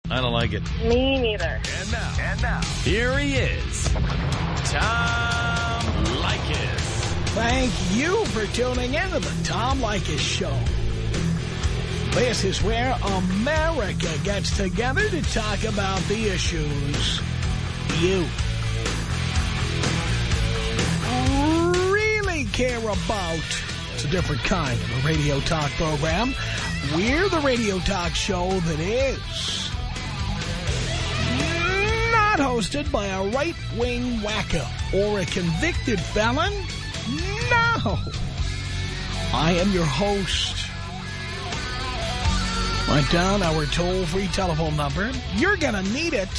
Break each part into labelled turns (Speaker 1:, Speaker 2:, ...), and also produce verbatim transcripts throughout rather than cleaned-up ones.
Speaker 1: I don't like it.
Speaker 2: Me neither.
Speaker 3: And now, and now,
Speaker 1: Here he is, Tom Leykis.
Speaker 4: Thank you for tuning in to the Tom Leykis Show. This is where America gets together to talk about the issues you really care about. It's a different kind of a radio talk program. We're the radio talk show that is not hosted by a right-wing wacko or a convicted felon. No. I am your host. Write down our toll-free telephone number. You're going to need it.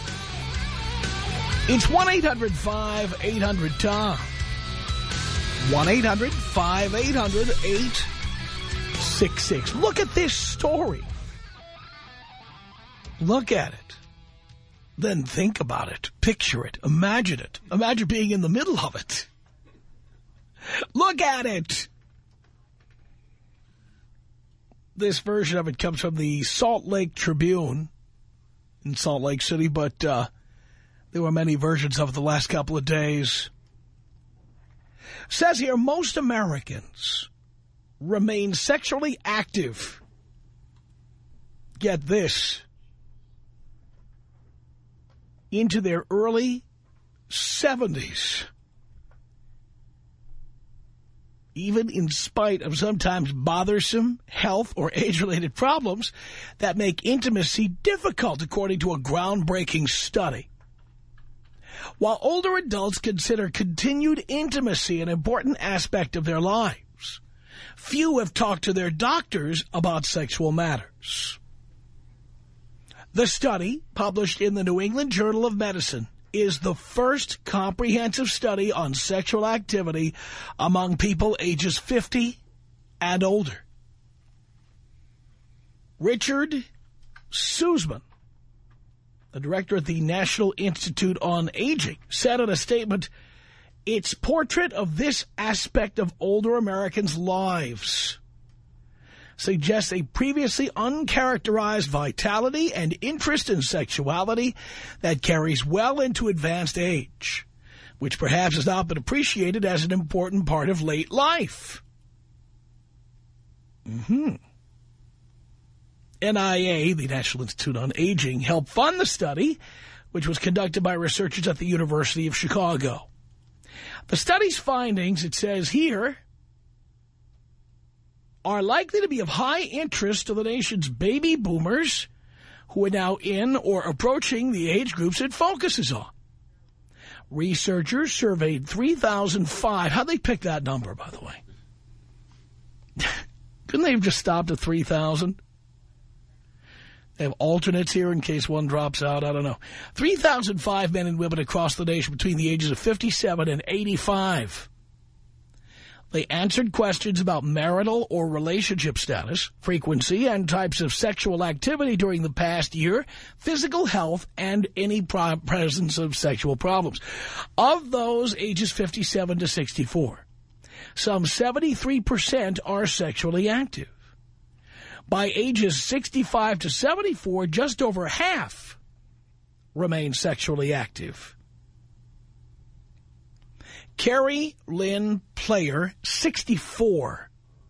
Speaker 4: It's one eight hundred five eight hundred Tom. one eight hundred five eight hundred eight six six. Look at this story. Look at it. Then think about it. Picture it. Imagine it. Imagine being in the middle of it. Look at it. This version of it comes from the Salt Lake Tribune in Salt Lake City, but uh, there were many versions of it the last couple of days. Says here, most Americans remain sexually active. Get this. Into their early seventies. Even in spite of sometimes bothersome health or age-related problems that make intimacy difficult, according to a groundbreaking study. While older adults consider continued intimacy an important aspect of their lives, few have talked to their doctors about sexual matters. The study, published in the New England Journal of Medicine, is the first comprehensive study on sexual activity among people ages fifty and older. Richard Sussman, the director at the National Institute on Aging, said in a statement, its portrait of this aspect of older Americans' lives suggests a previously uncharacterized vitality and interest in sexuality that carries well into advanced age, which perhaps has not been appreciated as an important part of late life. Mm-hmm. N I A, the National Institute on Aging, helped fund the study, which was conducted by researchers at the University of Chicago. The study's findings, it says here, are likely to be of high interest to the nation's baby boomers who are now in or approaching the age groups it focuses on. Researchers surveyed three thousand five. How'd they pick that number, by the way? Couldn't they have just stopped at three thousand? They have alternates here in case one drops out. I don't know. three thousand five men and women across the nation between the ages of fifty-seven and eighty-five. They answered questions about marital or relationship status, frequency, and types of sexual activity during the past year, physical health, and any pro- presence of sexual problems. Of those ages fifty-seven to sixty-four, some seventy-three percent are sexually active. By ages sixty-five to seventy-four, just over half remain sexually active. Carrie Lynn Player, sixty-four,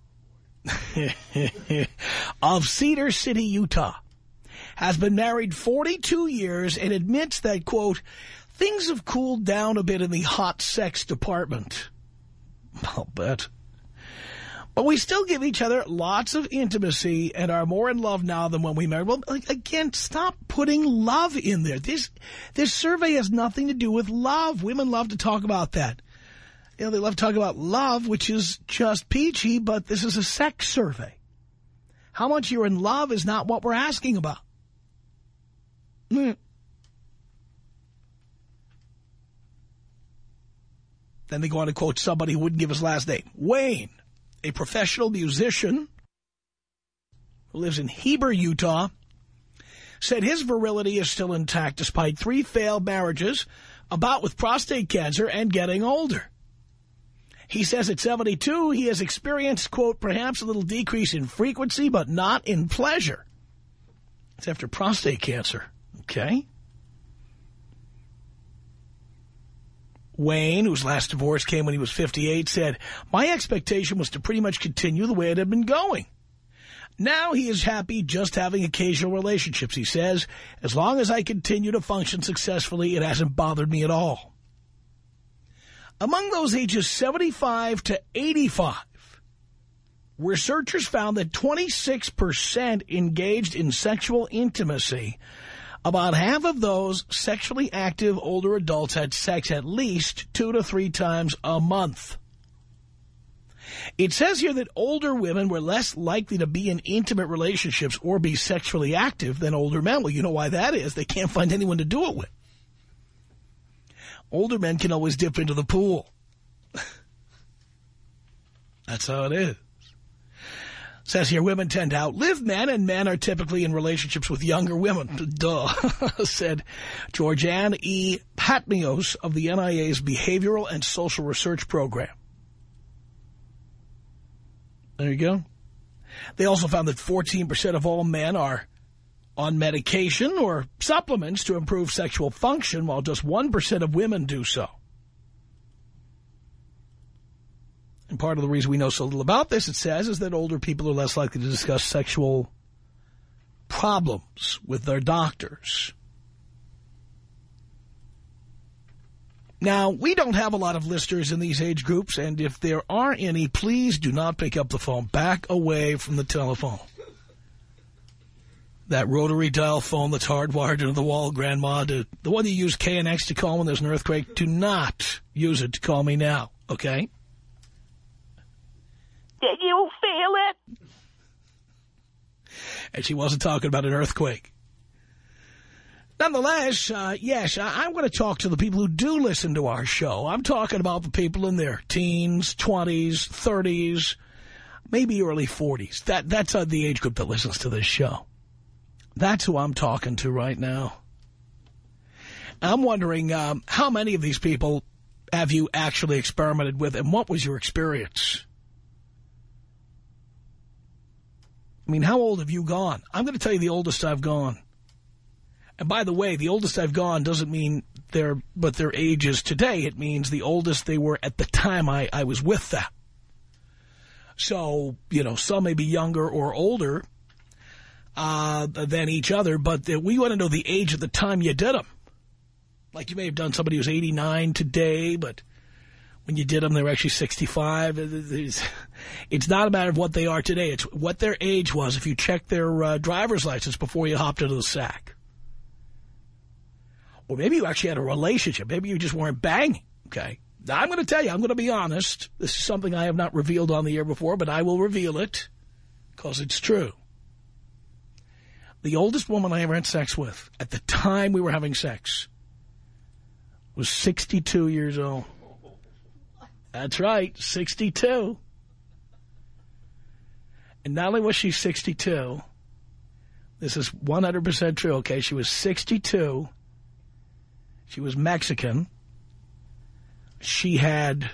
Speaker 4: of Cedar City, Utah, has been married forty-two years and admits that, quote, things have cooled down a bit in the hot sex department. I'll bet. But we still give each other lots of intimacy and are more in love now than when we married. Well, again, stop putting love in there. This, this survey has nothing to do with love. Women love to talk about that. You know, they love to talk about love, which is just peachy, but this is a sex survey. How much you're in love is not what we're asking about. Mm. Then they go on to quote somebody who wouldn't give his last name. Wayne, a professional musician who lives in Heber, Utah, said his virility is still intact despite three failed marriages, a bout with prostate cancer, and getting older. He says at seventy-two, he has experienced, quote, perhaps a little decrease in frequency, but not in pleasure. It's after prostate cancer. Okay. Wayne, whose last divorce came when he was fifty-eight, said, my expectation was to pretty much continue the way it had been going. Now he is happy just having occasional relationships, he says. As long as I continue to function successfully, it hasn't bothered me at all. Among those ages seventy-five to eighty-five, researchers found that twenty-six percent engaged in sexual intimacy. About half of those sexually active older adults had sex at least two to three times a month. It says here that older women were less likely to be in intimate relationships or be sexually active than older men. Well, you know why that is. They can't find anyone to do it with. Older men can always dip into the pool. That's how it is. Says here, women tend to outlive men, and men are typically in relationships with younger women. Duh, said Georgianne E. Patmios of the N I A's Behavioral and Social Research Program. There you go. They also found that fourteen percent of all men are on medication or supplements to improve sexual function, while just one percent of women do so. And part of the reason we know so little about this, it says, is that older people are less likely to discuss sexual problems with their doctors. Now, we don't have a lot of listeners in these age groups, and if there are any, please do not pick up the phone. Back away from the telephone. That rotary dial phone that's hardwired into the wall, Grandma, to, the one you use K N X to call when there's an earthquake, do not use it to call me now, okay? Did you feel it? And she wasn't talking about an earthquake. Nonetheless, uh, yes, I, I'm going to talk to the people who do listen to our show. I'm talking about the people in their teens, twenties, thirties, maybe early forties. That, that's uh, the age group that listens to this show. That's who I'm talking to right now. I'm wondering, um, how many of these people have you actually experimented with, and what was your experience? I mean, how old have you gone? I'm going to tell you the oldest I've gone. And by the way, the oldest I've gone doesn't mean their, but their ages today. It means the oldest they were at the time I, I was with them. So, you know, some may be younger or older uh, than each other, but the, we want to know the age at the time you did them. Like you may have done somebody who's eighty-nine today, but when you did them, they were actually sixty-five. It's, it's not a matter of what they are today. It's what their age was if you checked their uh, driver's license before you hopped into the sack. Or maybe you actually had a relationship. Maybe you just weren't banging, okay? Now, I'm going to tell you, I'm going to be honest. This is something I have not revealed on the air before, but I will reveal it because it's true. The oldest woman I ever had sex with at the time we were having sex was sixty-two years old. That's right, sixty-two. And not only was she sixty-two, this is one hundred percent true, okay? She was sixty-two. She was Mexican. She had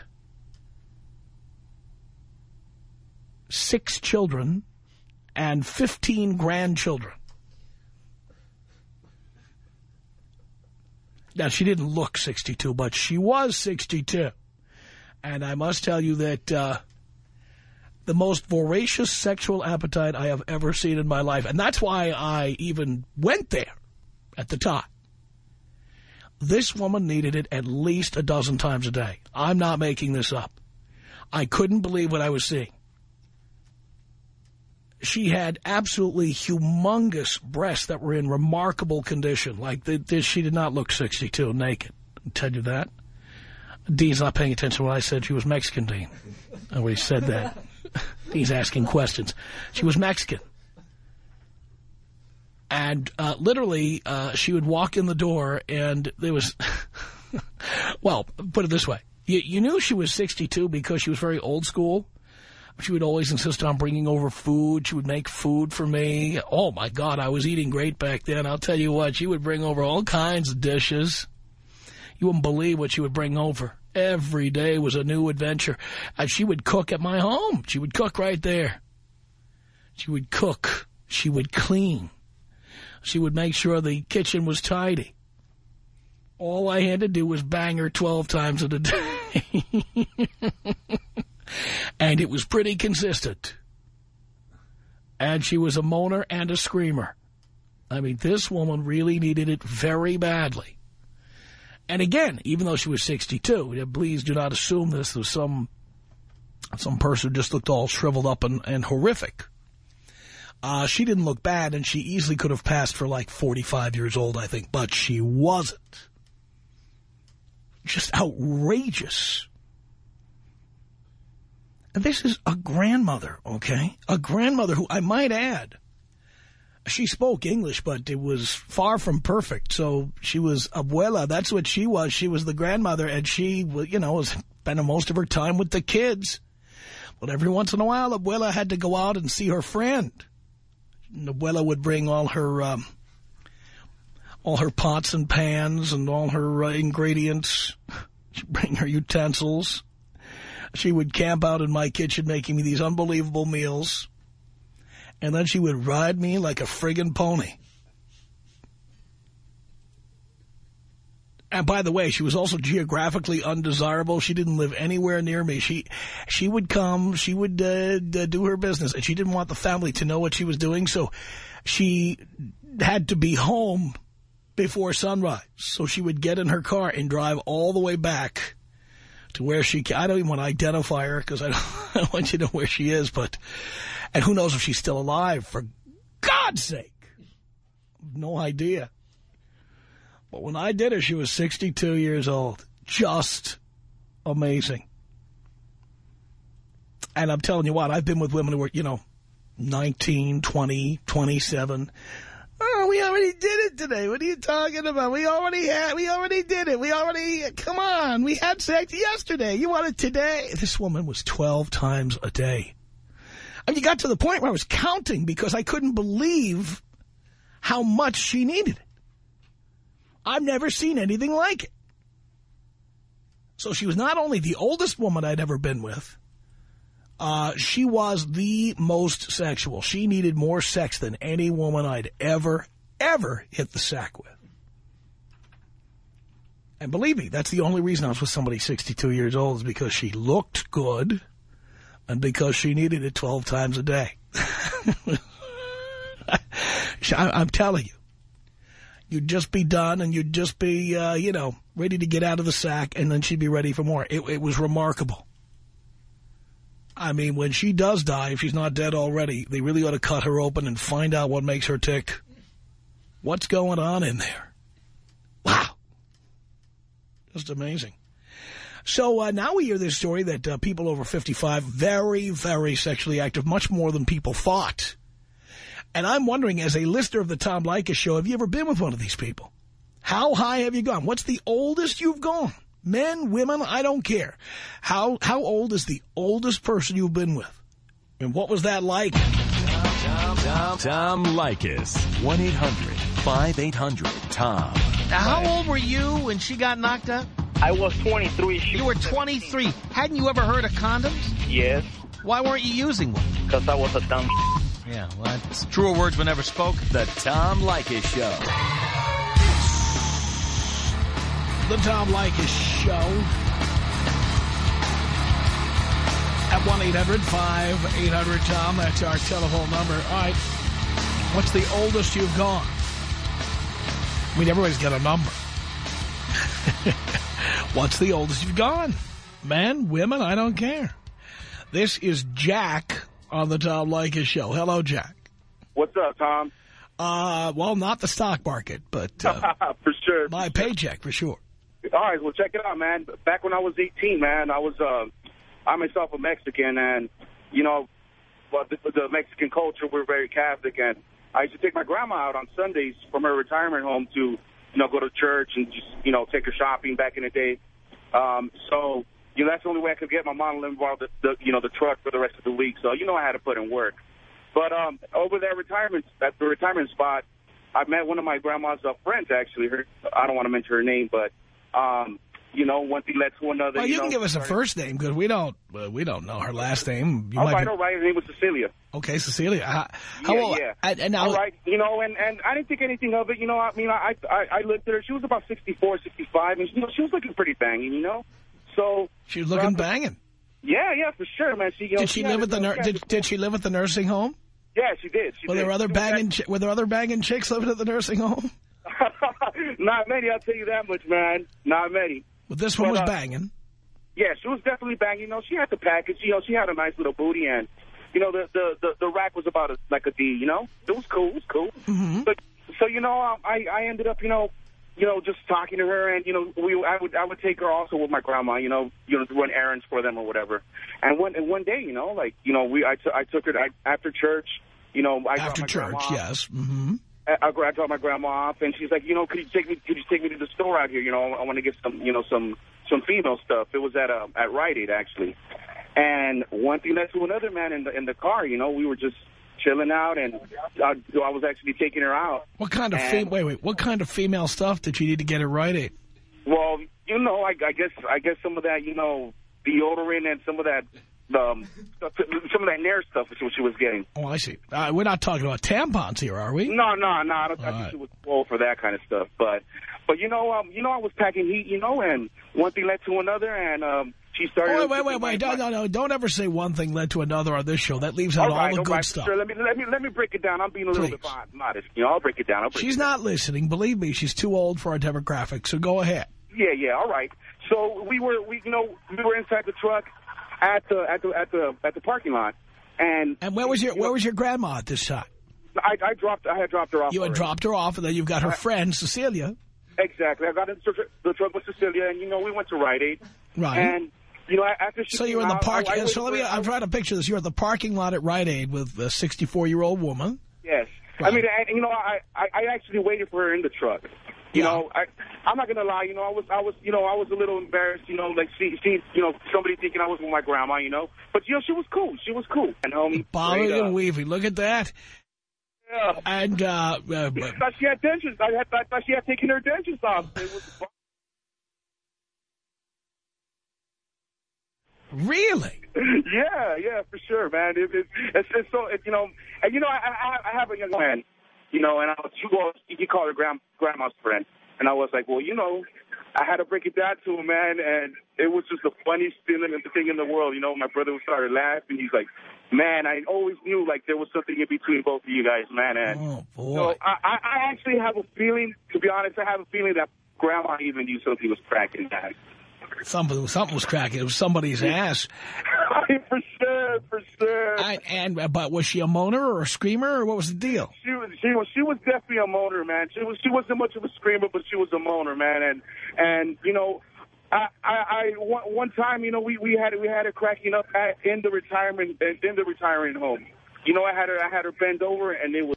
Speaker 4: six children and fifteen grandchildren. Now, she didn't look sixty-two, but she was sixty-two. And I must tell you that uh, the most voracious sexual appetite I have ever seen in my life. And that's why I even went there at the time. This woman needed it at least a dozen times a day. I'm not making this up. I couldn't believe what I was seeing. She had absolutely humongous breasts that were in remarkable condition. Like, the, the, she did not look sixty-two naked. I'll tell you that. Dean's not paying attention to what I said. She was Mexican, Dean. I already said that. He's asking questions. She was Mexican. And uh, literally, uh, she would walk in the door, and there was... well, put it this way. You, you knew she was sixty-two because she was very old school. She would always insist on bringing over food. She would make food for me. Oh, my God, I was eating great back then. I'll tell you what, she would bring over all kinds of dishes. You wouldn't believe what she would bring over. Every day was a new adventure. And she would cook at my home. She would cook right there. She would cook. She would clean. She would make sure the kitchen was tidy. All I had to do was bang her twelve times a day. And it was pretty consistent. And she was a moaner and a screamer. I mean, this woman really needed it very badly. And again, even though she was sixty-two, please do not assume this was some some person who just looked all shriveled up and, and horrific. Uh, she didn't look bad, and she easily could have passed for like forty-five years old, I think, but she wasn't. Just outrageous. And this is a grandmother, okay? A grandmother who, I might add, she spoke English, but it was far from perfect. So she was abuela. That's what she was. She was the grandmother, and she, you know, was spending most of her time with the kids. But every once in a while, abuela had to go out and see her friend. And abuela would bring all her, um, all her pots and pans and all her uh, ingredients. She'd bring her utensils. She would camp out in my kitchen making me these unbelievable meals. And then she would ride me like a friggin' pony. And by the way, she was also geographically undesirable. She didn't live anywhere near me. She she would come, she would uh, do her business, and she didn't want the family to know what she was doing, so she had to be home before sunrise. So she would get in her car and drive all the way back to where she, I don't even want to identify her because I don't, I don't want you to know where she is, but, and who knows if she's still alive, for God's sake. No idea. But when I did her, she was sixty-two years old. Just amazing. And I'm telling you what, I've been with women who were, you know, nineteen, twenty, twenty-seven. Oh, we already did it today. What are you talking about? We already had, we already did it. We already, come on. We had sex yesterday. You want it today? This woman was twelve times a day. And you got to the point where I was counting because I couldn't believe how much she needed it. I've never seen anything like it. So she was not only the oldest woman I'd ever been with, uh, she was the most sexual. She needed more sex than any woman I'd ever, ever hit the sack with. And believe me, that's the only reason I was with somebody sixty-two years old, is because she looked good and because she needed it twelve times a day. I'm telling you. You'd just be done, and you'd just be, uh, you know, ready to get out of the sack, and then she'd be ready for more. It, it was remarkable. I mean, when she does die, if she's not dead already, they really ought to cut her open and find out what makes her tick. What's going on in there? Wow. Just amazing. So uh, now we hear this story that uh, people over fifty-five, very, very sexually active, much more than people thought. And I'm wondering, as a listener of the Tom Leykis Show, have you ever been with one of these people? How high have you gone? What's the oldest you've gone? Men, women, I don't care. How how old is the oldest person you've been with? And what was that like?
Speaker 1: Tom, Tom, Tom Leykis. one eight hundred five eight hundred Tom.
Speaker 2: Now, how old were you when she got knocked up?
Speaker 3: I was twenty-three. She
Speaker 2: You were twenty-three. Hadn't you ever heard of condoms?
Speaker 3: Yes,
Speaker 2: Why weren't you using one?
Speaker 3: because I was a dumb.
Speaker 2: Yeah, well, that's truer words were never spoke.
Speaker 1: The Tom Leykis Show.
Speaker 4: The Tom Leykis Show. At one eight hundred five eight hundred Tom. That's our telephone number. All right. What's the oldest you've gone? I mean, everybody's got a number. What's the oldest you've gone? Men, women, I don't care. This is Jack on the Tom Leykis Show. Hello, Jack.
Speaker 5: What's up, Tom?
Speaker 4: Uh, well, not the stock market, but uh,
Speaker 5: for sure.
Speaker 4: my paycheck for sure.
Speaker 5: All right, well, check it out, man. Back when I was eighteen, man, I was, uh, I myself a Mexican, and, you know, well, the, the Mexican culture, we're very Catholic, and I used to take my grandma out on Sundays from her retirement home to, you know, go to church and just, you know, take her shopping back in the day. Um, so, you know, that's the only way I could get my mom to involve the, the, you know, the truck for the rest of the week. So, you know, I had to put in work. But um, over that retirement, at the retirement spot, I met one of my grandma's uh, friends, actually. Her, I don't want to mention her name, but um, you know, one thing led to another.
Speaker 4: Well, you,
Speaker 5: you
Speaker 4: can
Speaker 5: know,
Speaker 4: give us a
Speaker 5: started...
Speaker 4: first name because we don't uh, we don't know her last name. You
Speaker 5: all
Speaker 4: might
Speaker 5: right,
Speaker 4: be...
Speaker 5: all right. Her name was Cecilia.
Speaker 4: Okay, Cecilia. How, how
Speaker 5: yeah,
Speaker 4: old?
Speaker 5: yeah.
Speaker 4: And, and now,
Speaker 5: all right, you know, and, and I didn't think anything of it. You know, I mean, I I, I looked at her. She was about sixty-four, sixty-five, and you know, she was looking pretty banging, you know. So
Speaker 4: she was looking
Speaker 5: uh,
Speaker 4: banging.
Speaker 5: Yeah, yeah, for sure, man. She, you know,
Speaker 4: did she,
Speaker 5: she
Speaker 4: live at the nur did, did she live at the nursing home?
Speaker 5: Yeah, she did. She
Speaker 4: were
Speaker 5: did.
Speaker 4: there other
Speaker 5: she
Speaker 4: banging Were there other banging chicks living at the nursing home?
Speaker 5: Not many, I'll tell you that much, man. Not many.
Speaker 4: But this one
Speaker 5: but,
Speaker 4: was
Speaker 5: uh,
Speaker 4: banging.
Speaker 5: Yeah, she was definitely banging. You know, she had the package. You know, she had a nice little booty, and you know, the the the, the rack was about a, like a D. You know, it was cool. It was cool.
Speaker 4: Mm-hmm.
Speaker 5: But so you know, I I ended up, you know. You know, just talking to her, and you know, we I would I would take her also with my grandma, you know, you know, to run errands for them or whatever. And one and one day, you know, like you know, we I, t I took her to, I, after church, you know, I
Speaker 4: after
Speaker 5: my
Speaker 4: church,
Speaker 5: grandma
Speaker 4: yes. Mm-hmm.
Speaker 5: I, I dropped my grandma off, and she's like, you know, could you take me? Could you take me to the store out here? You know, I want to get some, you know, some some female stuff. It was at uh, at Rite Aid actually, and one thing led to another, man. In the in the car, you know, we were just chilling out, and I, I was actually taking her out.
Speaker 4: What kind of
Speaker 5: and,
Speaker 4: wait, wait? What kind of female stuff did you need to get at Rite Aid?
Speaker 5: Well, you know, I, I guess I guess some of that, you know, deodorant and some of that, um, some of that Nair stuff is what she was getting.
Speaker 4: Oh, I see. Uh, we're not talking about tampons here, are we?
Speaker 5: No, no, no. I, don't, I think
Speaker 4: right.
Speaker 5: she was full for that kind of stuff. But, but you know, um, you know, I was packing heat, you know, and one thing led to another, and um. She started.
Speaker 4: Oh, wait, wait, wait, wait! No, no, no! Don't ever say one thing led to another on this show. That leaves out all,
Speaker 5: all, right,
Speaker 4: all the
Speaker 5: all
Speaker 4: good
Speaker 5: right,
Speaker 4: stuff.
Speaker 5: Sure. Let me let me let me break it down. I'm being a little
Speaker 4: Please.
Speaker 5: bit modest. You know, I'll break it down. I'll break
Speaker 4: She's
Speaker 5: it down.
Speaker 4: not listening. Believe me, she's too old for our demographic. So go ahead.
Speaker 5: Yeah, yeah. All right. So we were, we you know, we were inside the truck at the at the at the at the parking lot, and
Speaker 4: and where was your where was your grandma at this time?
Speaker 5: I, I dropped. I had dropped her off.
Speaker 4: You had
Speaker 5: already.
Speaker 4: dropped her off, and then you've got her
Speaker 5: I,
Speaker 4: friend Cecilia.
Speaker 5: Exactly. I got in the truck with Cecilia, and you know, we went to Rite Aid.
Speaker 4: Right.
Speaker 5: And you know, after she
Speaker 4: so you're in the
Speaker 5: out,
Speaker 4: park.
Speaker 5: I, I
Speaker 4: so let me. I'm trying to picture this. You're at the parking lot at Rite Aid with a sixty-four-year-old woman.
Speaker 5: Yes.
Speaker 4: Right.
Speaker 5: I mean, I, you know, I, I I actually waited for her in the truck. You
Speaker 4: yeah.
Speaker 5: know, I I'm not gonna lie. You know, I was I was you know I was a little embarrassed. You know, like see see you know somebody thinking I was with my grandma. You know, but you know she was cool. She was cool. And homie,
Speaker 4: bobbing and weaving. Look at that.
Speaker 5: Yeah.
Speaker 4: And uh, uh,
Speaker 5: I thought she had dentures. I, had, I thought she had taken her dentures off. It was.
Speaker 4: Really?
Speaker 5: Yeah, yeah, for sure, man. It, it, it's, it's so, it, you know, and you know, I, I, I have a young man, you know, and I was, he, he called her grand, grandma's friend, and I was like, well, you know, I had to break it down to him, man, and it was just the funniest feeling and the thing in the world. You know, my brother started laughing. He's like, man, I always knew like there was something in between both of you guys, man. And
Speaker 4: oh boy!
Speaker 5: So I, I actually have a feeling, to be honest, I have a feeling that grandma even knew something was cracking that.
Speaker 4: Something, something was cracking. It was somebody's ass.
Speaker 5: For sure, for sure.
Speaker 4: I, and but was she a moaner or a screamer, or what was the deal?
Speaker 5: She was, she was, she was definitely a moaner, man. She was, she wasn't much of a screamer, but she was a moaner, man. And and you know, I, I, I one, one time, you know, we, we had we had her cracking up at, in the retirement in the retirement home. You know, I had her I had her bend over, and it was.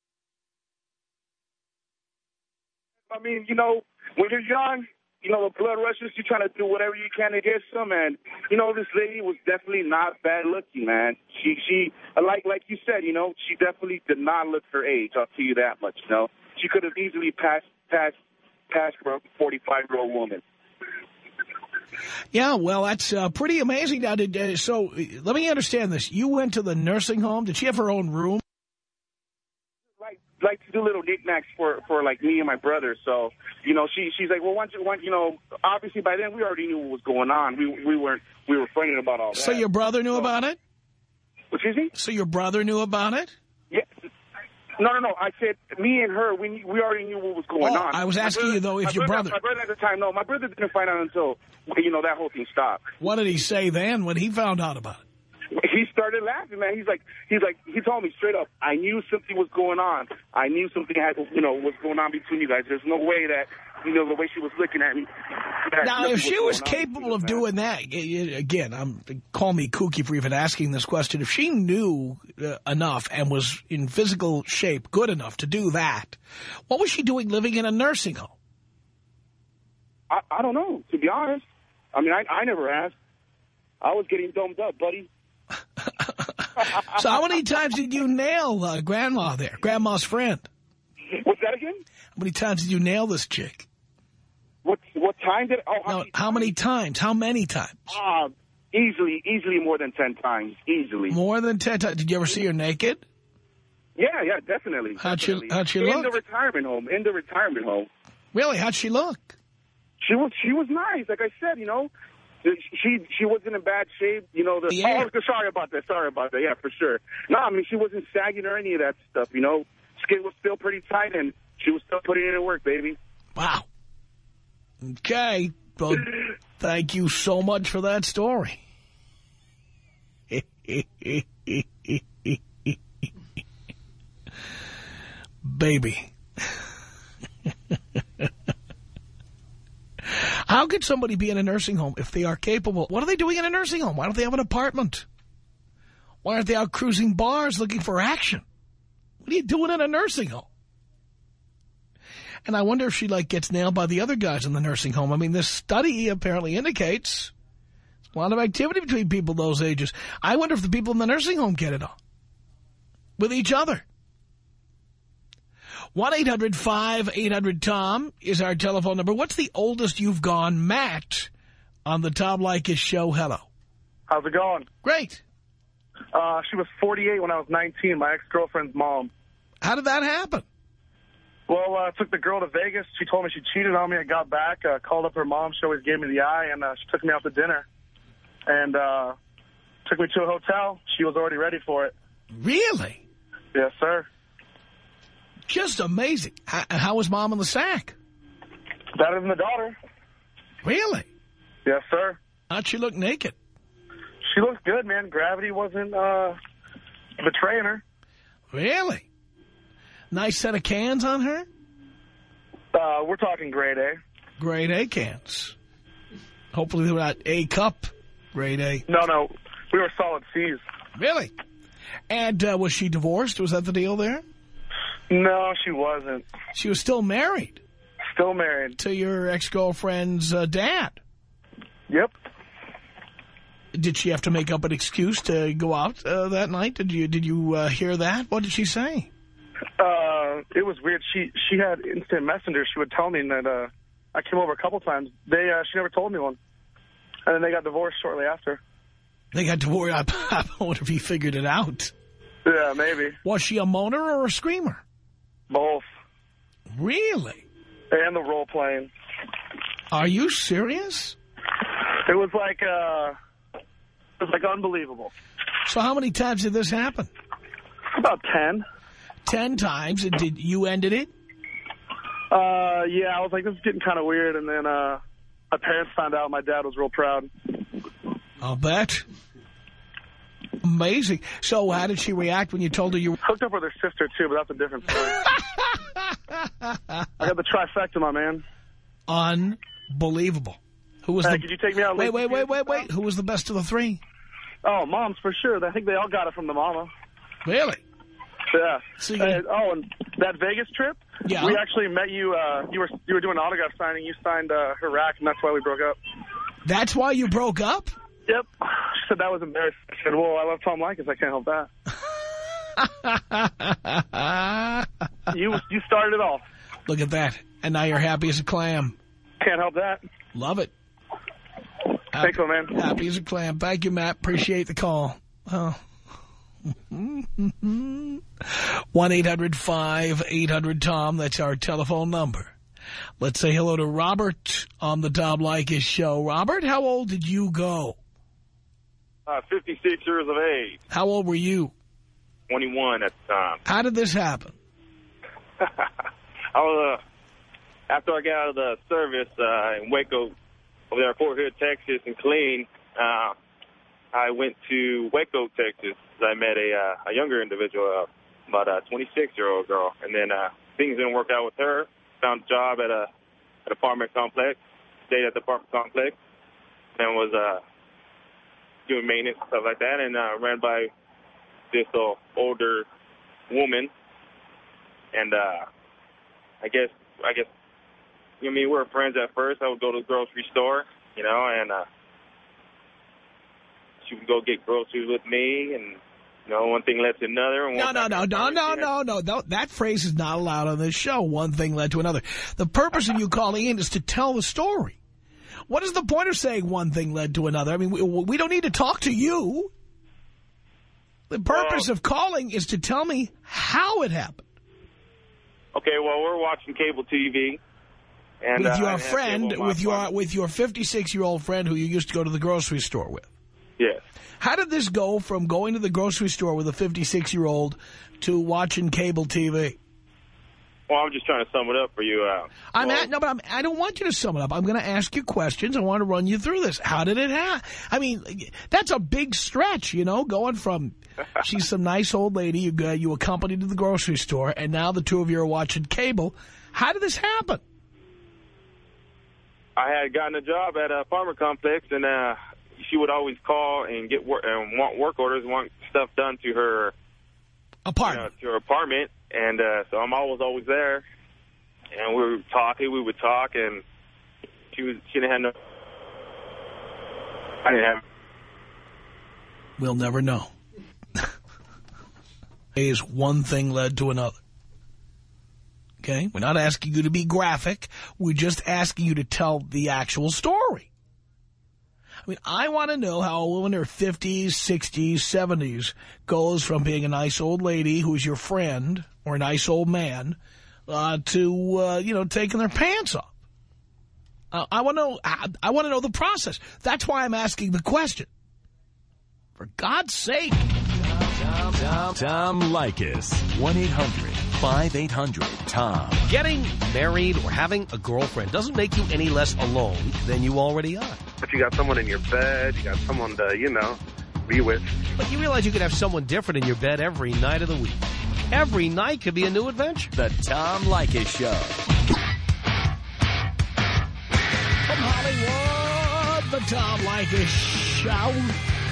Speaker 5: I mean, you know, when you're young. You know, the blood rushes, you're trying to do whatever you can to get some. And, you know, this lady was definitely not bad looking, man. She, she like like you said, you know, she definitely did not look her age. I'll tell you that much, you know. She could have easily passed, passed, passed for a forty-five-year-old woman.
Speaker 4: Yeah, well, that's uh, pretty amazing. Now, did, uh, so let me understand this. You went to the nursing home. Did she have her own room?
Speaker 5: Like to do little knickknacks for for like me and my brother. So you know, she she's like, well, once you want, you know, obviously by then we already knew what was going on. We we weren't we were fretting about all that.
Speaker 4: So your brother knew
Speaker 5: so,
Speaker 4: about it?
Speaker 5: Excuse me?
Speaker 4: So your brother knew about it?
Speaker 5: Yeah. No, no, no. I said me and her. We we already knew what was going
Speaker 4: oh,
Speaker 5: on.
Speaker 4: I was
Speaker 5: my
Speaker 4: asking
Speaker 5: brother,
Speaker 4: you though if your
Speaker 5: brother,
Speaker 4: brother.
Speaker 5: My brother at the time, no, my brother didn't find out until you know that whole thing stopped.
Speaker 4: What did he say then when he found out about it?
Speaker 5: He started laughing, man. He's like, he's like, he told me straight up, I knew something was going on. I knew something had, you know, was going on between you guys. There's no way that, you know, the way she was looking at me.
Speaker 4: Now, if she was capable of doing that, again, I'm call me kooky for even asking this question. If she knew uh, enough and was in physical shape, good enough to do that, what was she doing living in a nursing home?
Speaker 5: I, I don't know, to be honest. I mean, I, I never asked. I was getting domed up, buddy.
Speaker 4: So how many times did you nail uh, Grandma there, Grandma's friend?
Speaker 5: What's that again?
Speaker 4: How many times did you nail this chick?
Speaker 5: What what time did? Oh, how,
Speaker 4: No,
Speaker 5: many,
Speaker 4: how many times? How many times?
Speaker 5: Uh, easily, easily more than ten times. Easily.
Speaker 4: More than ten times. Did you ever see her naked?
Speaker 5: Yeah, yeah, definitely.
Speaker 4: How'd
Speaker 5: definitely.
Speaker 4: she, how'd she
Speaker 5: in
Speaker 4: look?
Speaker 5: In the retirement home. In the retirement home.
Speaker 4: Really? How'd she look?
Speaker 5: She was she was nice. Like I said, you know, she she wasn't in bad shape. You know, the
Speaker 4: Yeah.
Speaker 5: oh, sorry about that. Sorry about that. Yeah, for sure. No, I mean she wasn't sagging or any of that stuff. You know, skin was still pretty tight, and she was still putting in the work, baby.
Speaker 4: Wow. Okay. Well, thank you so much for that story. Baby. How could somebody be in a nursing home if they are capable? What are they doing in a nursing home? Why don't they have an apartment? Why aren't they out cruising bars looking for action? What are you doing in a nursing home? And I wonder if she, like, gets nailed by the other guys in the nursing home. I mean, this study apparently indicates there's a lot of activity between people those ages. I wonder if the people in the nursing home get it on with each other. one eight hundred five eight hundred Tom is our telephone number. What's the oldest you've gone? Matt on the Tom Leykis show. Hello.
Speaker 6: How's it going?
Speaker 4: Great.
Speaker 6: Uh, she was forty-eight when I was nineteen, my ex-girlfriend's mom.
Speaker 4: How did that happen?
Speaker 6: Well, I uh, took the girl to Vegas. She told me she cheated on me. I got back, uh, called up her mom. She always gave me the eye, and uh, she took me out to dinner. And uh, took me to a hotel. She was already ready for it.
Speaker 4: Really?
Speaker 6: Yes, sir.
Speaker 4: Just amazing. How, how was mom in the sack?
Speaker 6: Better than the daughter.
Speaker 4: Really?
Speaker 6: Yes, sir.
Speaker 4: How'd she look naked?
Speaker 6: She looked good, man. Gravity wasn't uh, betraying her.
Speaker 4: Really? Nice set of cans on her?
Speaker 6: Uh, we're talking grade A.
Speaker 4: Grade A cans. Hopefully they're not A cup. Grade A.
Speaker 6: No, no. We were solid C's.
Speaker 4: Really? And uh, was she divorced? Was that the deal there?
Speaker 6: No, she wasn't.
Speaker 4: She was still married?
Speaker 6: Still married.
Speaker 4: To your ex-girlfriend's uh, dad?
Speaker 6: Yep.
Speaker 4: Did she have to make up an excuse to go out uh, that night? Did you did you uh, hear that? What did she say?
Speaker 6: Uh, it was weird. She she had instant messenger. She would tell me that uh, I came over a couple times. They uh, she never told me one, and then they got divorced shortly after.
Speaker 4: They got divorced. I wonder if he figured it out.
Speaker 6: Yeah, maybe.
Speaker 4: Was she a moaner or a screamer?
Speaker 6: Both.
Speaker 4: Really?
Speaker 6: And the role playing.
Speaker 4: Are you serious?
Speaker 6: It was like uh, it was like unbelievable.
Speaker 4: So how many times did this happen?
Speaker 6: About ten.
Speaker 4: Ten times, and did you ended it?
Speaker 6: Uh, yeah, I was like, this is getting kind of weird, and then uh, my parents found out. My dad was real proud.
Speaker 4: I'll bet. Amazing. So how did she react when you told her you were...
Speaker 6: Hooked up with her sister, too, but that's a different story. I got the trifecta, my man.
Speaker 4: Unbelievable. Who was
Speaker 6: hey,
Speaker 4: the...
Speaker 6: could you take me out
Speaker 4: Wait,
Speaker 6: late
Speaker 4: wait, wait, wait, wait. Who was the best of the three?
Speaker 6: Oh, moms, for sure. I think they all got it from the mama.
Speaker 4: Really?
Speaker 6: Yeah.
Speaker 4: So you...
Speaker 6: uh, oh, and that Vegas trip?
Speaker 4: Yeah.
Speaker 6: We actually met you. Uh, you were you were doing autograph signing. You signed uh, her rack, and that's why we broke up. That's
Speaker 4: why you broke up?
Speaker 6: Yep. She said that was embarrassing. I said, well, I love Tom Leykis. I can't help that. you you started it all.
Speaker 4: Look at that. And now you're happy as a clam.
Speaker 6: Can't help that.
Speaker 4: Love it.
Speaker 6: Thanks,
Speaker 4: happy,
Speaker 6: man.
Speaker 4: Happy as a clam. Thank you, Matt. Appreciate the call. Oh. one eight hundred five eight hundred Tom. That's our telephone number. Let's say hello to Robert on the Tom Leykis show. Robert, how old did you go?
Speaker 7: Uh, fifty-six years of age.
Speaker 4: How old were you?
Speaker 7: twenty-one at the time.
Speaker 4: How did this happen?
Speaker 7: I was, uh, after I got out of the service uh, in Waco, over there in Fort Hood, Texas, and clean, uh, I went to Waco, Texas. I met a, uh, a younger individual, uh, about a twenty-six-year-old girl. And then uh, things didn't work out with her. Found a job at a at apartment complex, stayed at the apartment complex, and was uh, doing maintenance and stuff like that, and uh, ran by this uh, older woman. And uh, I guess, I guess, you know, I mean, we were friends at first. I would go to the grocery store, you know, and uh, she would go get groceries with me, and you know, one thing led to another. And
Speaker 4: no, no, no, no, no, no, no, no. That phrase is not allowed on this show. One thing led to another. The purpose of you calling in is to tell the story. What is the point of saying one thing led to another? I mean, we, we don't need to talk to you. The purpose
Speaker 7: well,
Speaker 4: of calling is to tell me how it happened.
Speaker 7: Okay, well, we're watching cable T V. And,
Speaker 4: with
Speaker 7: uh,
Speaker 4: your friend, with your
Speaker 7: phone.
Speaker 4: with your fifty-six-year-old friend who you used to go to the grocery store with.
Speaker 7: Yes.
Speaker 4: How did this go from going to the grocery store with a fifty-six-year-old to watching cable T V?
Speaker 7: Well, I'm just trying to sum it up for you. Uh,
Speaker 4: I'm
Speaker 7: well,
Speaker 4: at, no, but I'm, I don't want you to sum it up. I'm going to ask you questions. I want to run you through this. How did it happen? I mean, that's a big stretch, you know, going from she's some nice old lady you uh, you accompanied to the grocery store, and now the two of you are watching cable. How did this happen?
Speaker 7: I had gotten a job at a farmer complex, and uh, she would always call and get work and want work orders, want stuff done to her
Speaker 4: apartment.
Speaker 7: You know, to her apartment, and uh, so I'm always always there. And we were talking, we would talk, and she was she didn't have no. I didn't have.
Speaker 4: We'll never know. Is one thing led to another. Okay? We're not asking you to be graphic. We're just asking you to tell the actual story. I mean, I want to know how a woman in her fifties, sixties, seventies goes from being a nice old lady who's your friend or a nice old man uh, to, uh, you know, taking their pants off. Uh, I want to know. I, I want to know the process. That's why I'm asking the question. For God's sake.
Speaker 1: Tom, Tom, Tom Leykis. one eight hundred five eight hundred Tom.
Speaker 2: Getting married or having a girlfriend doesn't make you any less alone than you already are.
Speaker 6: But you got someone in your bed, you got someone to, you know, be with.
Speaker 2: But you realize you could have someone different in your bed every night of the week. Every night could be a new adventure.
Speaker 1: The Tom Leykis Show.
Speaker 4: From Hollywood, the Tom Leykis Show.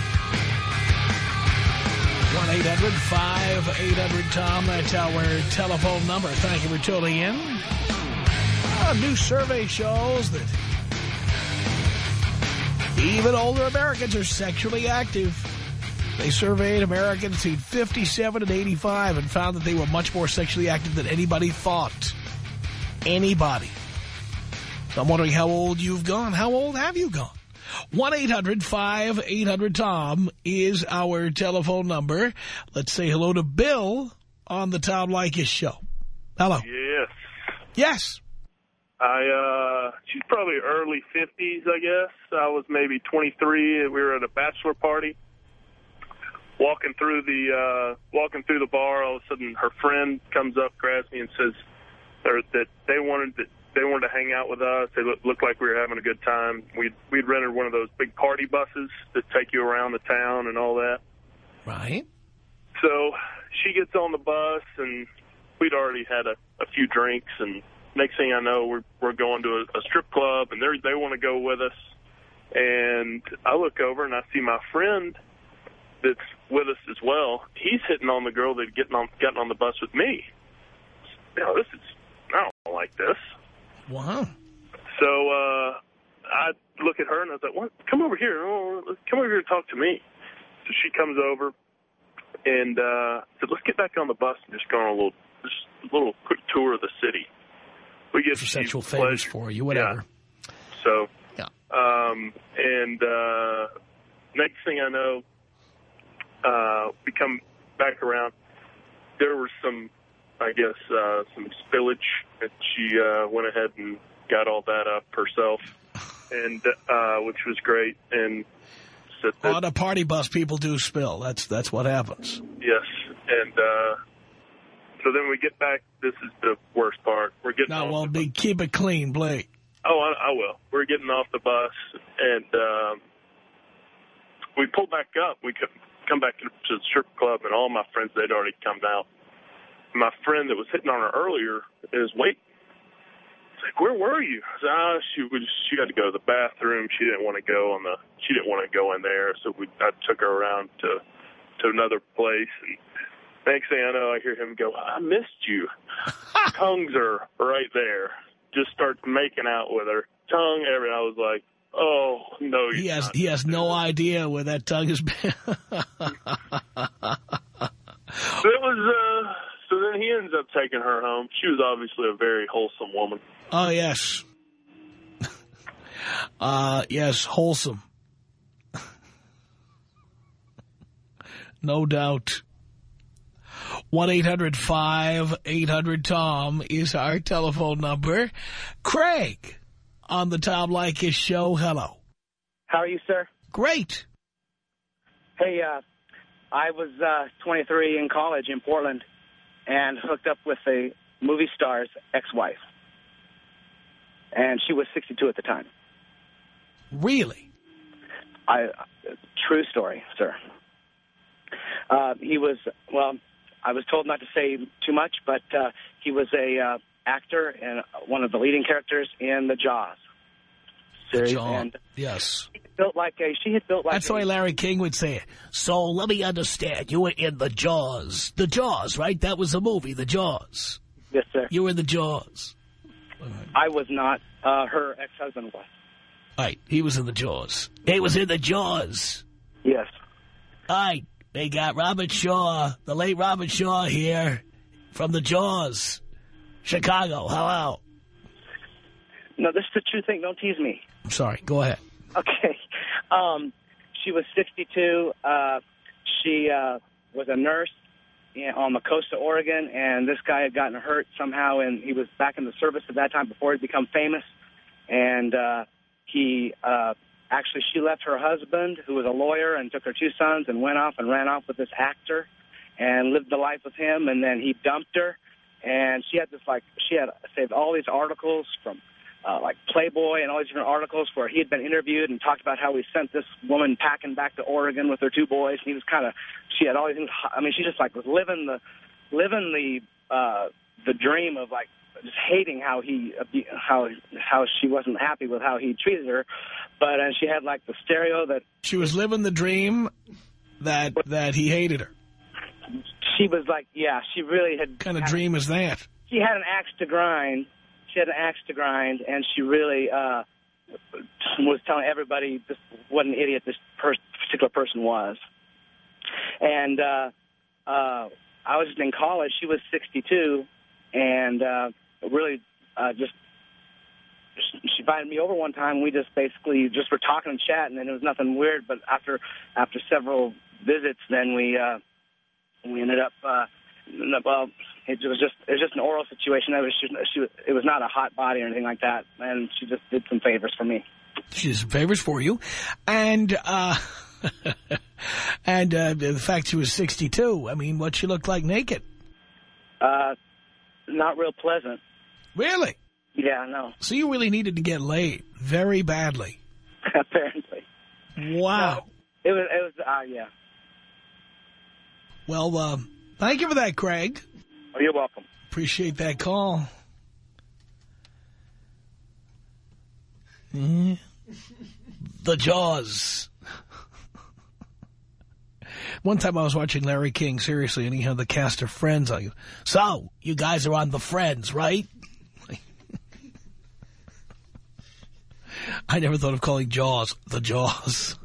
Speaker 4: one eight hundred five eight hundred Tom. That's our telephone number. Thank you for tuning in. A new survey shows that even older Americans are sexually active. They surveyed Americans between fifty-seven and eighty-five and found that they were much more sexually active than anybody thought. Anybody. So I'm wondering how old you've gone. How old have you gone? one eight hundred five eight hundred Tom is our telephone number. Let's say hello to Bill on the Tom Leykis Show. Hello.
Speaker 6: Yes.
Speaker 4: Yes.
Speaker 6: I, uh, she's probably early fifties, I guess. I was maybe twenty-three. We were at a bachelor party. Walking through the, uh, walking through the bar, all of a sudden her friend comes up, grabs me and says or, that they wanted to, they wanted to hang out with us. They looked, looked like we were having a good time. We'd, we'd rented one of those big party buses that take you around the town and all that.
Speaker 4: Right.
Speaker 6: So she gets on the bus, and we'd already had a, a few drinks, and next thing I know, we're, we're going to a, a strip club, and they want to go with us. And I look over, and I see my friend that's with us as well. He's hitting on the girl that's getting on, getting on the bus with me. You know, this is, I don't like this.
Speaker 4: Wow.
Speaker 6: So uh, I look at her, and I was like, "What? Come over here. Oh, come over here and talk to me." So she comes over and uh, said, "Let's get back on the bus and just go on a little, just a little quick tour of the city." We get
Speaker 4: For sexual favors for you, whatever.
Speaker 6: Yeah. So,
Speaker 4: yeah.
Speaker 6: Um, and uh, next thing I know, uh, we come back around. There were some, I guess, uh, some spillage, and she uh, went ahead and got all that up herself, and uh, which was great. And said that,
Speaker 4: on a party bus, people do spill. That's that's what happens.
Speaker 6: Yes, and uh, so then we get back. This is the worst part. We're getting
Speaker 4: no,
Speaker 6: off
Speaker 4: well,
Speaker 6: the
Speaker 4: be, keep it clean, Blake.
Speaker 6: Oh, I, I will. We're getting off the bus, and um, we pull back up. We come back to the strip club, and all my friends, they'd already come out. My friend that was hitting on her earlier is waiting. It's like, where were you? I said, ah, she was. She had to go to the bathroom. She didn't want to go on the. She didn't want to go in there, so we. I took her around to to another place. And next thing I know, I hear him go, "I missed you." Tongues are right there. Just starts making out with her tongue. Every I was like, oh no,
Speaker 4: he has he has no idea where that tongue has been.
Speaker 6: So it was. Uh, so then he ends up taking her home. She was obviously a very wholesome woman.
Speaker 4: Oh yes. Uh, yes, wholesome. No doubt. one eight hundred five eight hundred Tom is our telephone number. Craig on the Tom Leykis show. Hello.
Speaker 8: How are you, sir?
Speaker 4: Great.
Speaker 8: Hey, uh, I was uh, twenty-three in college in Portland and hooked up with a movie star's ex-wife. And she was sixty-two at the time.
Speaker 4: Really?
Speaker 8: I, true story, sir. Uh, he was, well, I was told not to say too much, but uh, he was a uh, actor and one of the leading characters in the Jaws series.
Speaker 4: Jaws.
Speaker 8: And
Speaker 4: yes.
Speaker 8: She had built like a, she had built like
Speaker 4: That's
Speaker 8: a,
Speaker 4: the way Larry King would say it. So let me understand. You were in the Jaws. The Jaws, right? That was the movie, The Jaws.
Speaker 8: Yes, sir.
Speaker 4: You were in the Jaws.
Speaker 8: I was not. Uh, her ex-husband was.
Speaker 4: Right. He was in the Jaws. He was in the Jaws.
Speaker 8: Yes.
Speaker 4: All right. They got Robert Shaw, the late Robert Shaw here from the Jaws. Chicago. Hello.
Speaker 8: No, this is the true thing. Don't tease me.
Speaker 4: I'm sorry. Go ahead.
Speaker 8: Okay. Um, she was sixty-two. Uh, she uh, was a nurse in, on the coast of Oregon, and this guy had gotten hurt somehow, and he was back in the service at that time before he'd become famous. And uh, he uh, actually, she left her husband, who was a lawyer, and took her two sons and went off and ran off with this actor and lived the life with him, and then he dumped her. And she had this, like, she had saved all these articles from Uh, like Playboy and all these different articles where he had been interviewed and talked about how he sent this woman packing back to Oregon with her two boys. And he was kind of, she had all these things. I mean, she just like was living the, living the, uh, the dream of like just hating how he, how, how she wasn't happy with how he treated her. But, and she had like the stereo that.
Speaker 4: She was living the dream that, that he hated her.
Speaker 8: She was like, yeah, she really had.
Speaker 4: What kind of dream is that?
Speaker 8: She had an axe to grind. She had an axe to grind, and she really uh, was telling everybody just what an idiot this per particular person was. And uh, uh, I was in college. She was sixty-two, and uh, really uh, just she invited me over one time. We just basically just were talking and chatting, and it was nothing weird. But after after several visits, then we uh, we ended up. Uh, Well, it was just it was just an oral situation. It was she, she it was not a hot body or anything like that, and she just did some favors for me.
Speaker 4: She did some favors for you, and uh, and uh, the fact she was sixty-two. I mean, what she looked like naked?
Speaker 8: Uh, not real pleasant.
Speaker 4: Really?
Speaker 8: Yeah, no.
Speaker 4: So you really needed to get laid very badly.
Speaker 8: Apparently.
Speaker 4: Wow.
Speaker 8: No, it was it was uh, yeah.
Speaker 4: Well. Um, Thank you for that, Craig.
Speaker 8: Oh, you're welcome.
Speaker 4: Appreciate that call. Mm. The Jaws. One time I was watching Larry King, seriously, and he had the cast of Friends on. So, you guys are on the Friends, right? I never thought of calling Jaws the Jaws.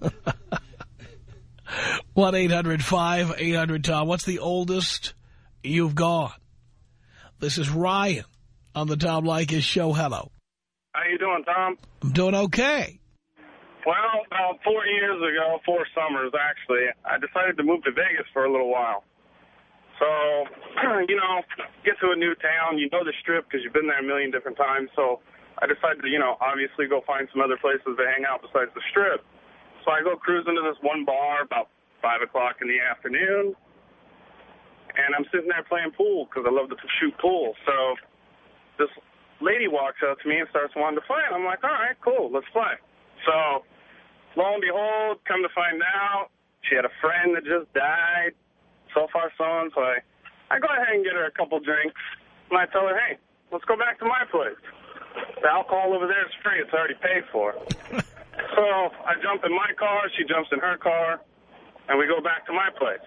Speaker 4: one eight hundred five eight hundred Tom. What's the oldest you've gone? This is Ryan on the Tom Leykis show. Hello.
Speaker 6: How you doing, Tom?
Speaker 4: I'm doing okay.
Speaker 6: Well, about four years ago, four summers actually, I decided to move to Vegas for a little while. So, you know, get to a new town, you know the Strip because you've been there a million different times. So I decided to, you know, obviously go find some other places to hang out besides the Strip. So I go cruising to this one bar about five o'clock in the afternoon, and I'm sitting there playing pool because I love to shoot pool. So this lady walks up to me and starts wanting to play, and I'm like, all right, cool, let's play. So lo and behold, come to find out, she had a friend that just died. So far, so on. So I, I go ahead and get her a couple drinks, and I tell her, hey, let's go back to my place. The alcohol over there is free. It's already paid for. So I jump in my car, she jumps in her car, and we go back to my place.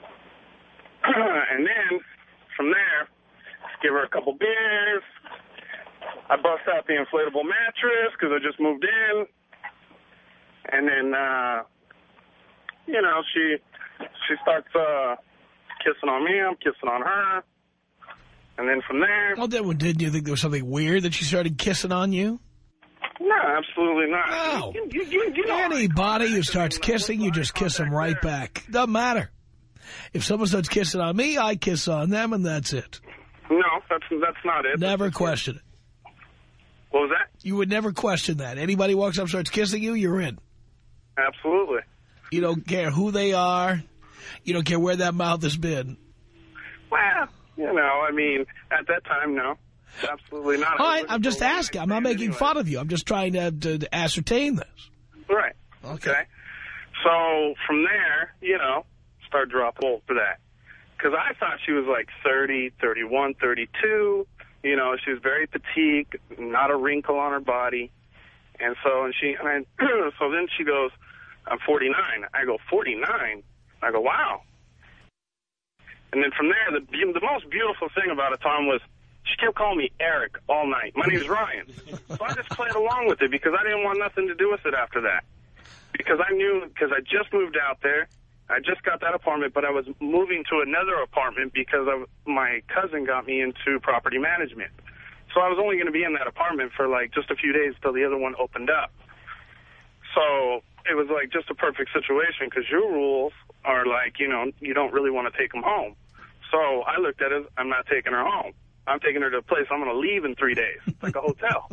Speaker 6: And then, from there, give her a couple beers. I bust out the inflatable mattress because I just moved in. And then, uh, you know, she she starts uh, kissing on me, I'm kissing on her. And then from there...
Speaker 4: Well, didn't you think there was something weird that she started kissing on you?
Speaker 6: No, Absolutely not.
Speaker 4: No.
Speaker 6: You, you, you, you know,
Speaker 4: Anybody who starts kissing, you just kiss them right back. Doesn't matter. If someone starts kissing on me, I kiss on them, and that's it.
Speaker 6: No, that's that's not it.
Speaker 4: Never question it.
Speaker 6: What was that?
Speaker 4: You would never question that. Anybody walks up and starts kissing you, you're in.
Speaker 6: Absolutely.
Speaker 4: You don't care who they are. You don't care where that mouth has been.
Speaker 6: Well, you know, I mean, at that time, no. Absolutely not.
Speaker 4: All right, I'm just asking. I'm not making
Speaker 6: anyway.
Speaker 4: fun of you. I'm just trying to, to, to ascertain this.
Speaker 6: Right.
Speaker 4: Okay.
Speaker 6: okay. So from there, you know, start drop old for that. Because I thought she was like thirty, thirty-one, thirty-two. You know, she was very petite, not a wrinkle on her body. And so, and she, and I, so then she goes, I'm forty-nine. I go, forty-nine? I go, wow. And then from there, the, the most beautiful thing about it, Tom, was she kept calling me Eric all night. My name's Ryan. So I just played along with it because I didn't want nothing to do with it after that. Because I knew, because I just moved out there. I just got that apartment, but I was moving to another apartment because of, my cousin got me into property management. So I was only going to be in that apartment for like just a few days till the other one opened up. So it was like just a perfect situation because your rules are like, you know, you don't really want to take them home. So I looked at it, I'm not taking her home. I'm taking her to a place I'm going to leave in three days, like a hotel.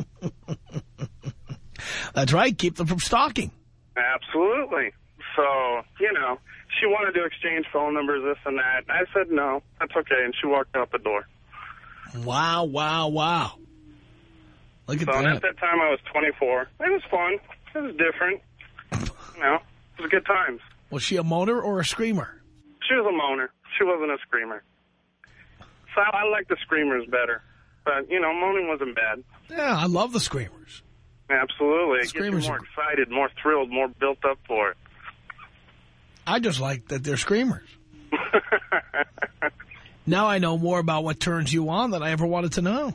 Speaker 4: That's right. Keep them from stalking.
Speaker 6: Absolutely. So, you know, she wanted to exchange phone numbers, this and that. I said, no, that's okay. And she walked out the door.
Speaker 4: Wow, wow, wow. Look at
Speaker 6: so
Speaker 4: that.
Speaker 6: at that time, I was twenty-four. It was fun. It was different. You know, it was good times.
Speaker 4: Was she a moaner or a screamer?
Speaker 6: She was a moaner. She wasn't a screamer. So I like the screamers better. But, you know, moaning wasn't bad.
Speaker 4: Yeah, I love the screamers.
Speaker 6: Absolutely. It
Speaker 4: Screamers
Speaker 6: gets you more
Speaker 4: are...
Speaker 6: excited, more thrilled, more built up for it.
Speaker 4: I just like that they're screamers. Now I know more about what turns you on than I ever wanted to know.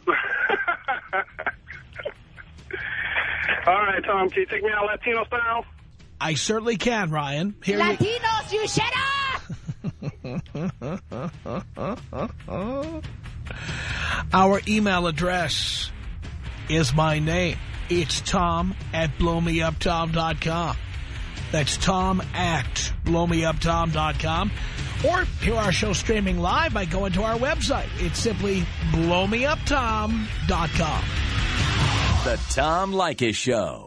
Speaker 6: All right, Tom, can you take me out Latino style?
Speaker 4: I certainly can, Ryan. Here
Speaker 9: Latinos, you... you shut
Speaker 4: up! Our email address is my name. It's Tom at blow me up tom dot com. That's Tom at blow me up tom dot com. Or hear our show streaming live by going to our website. It's simply blow me up tom dot com.
Speaker 1: The Tom Leykis Show.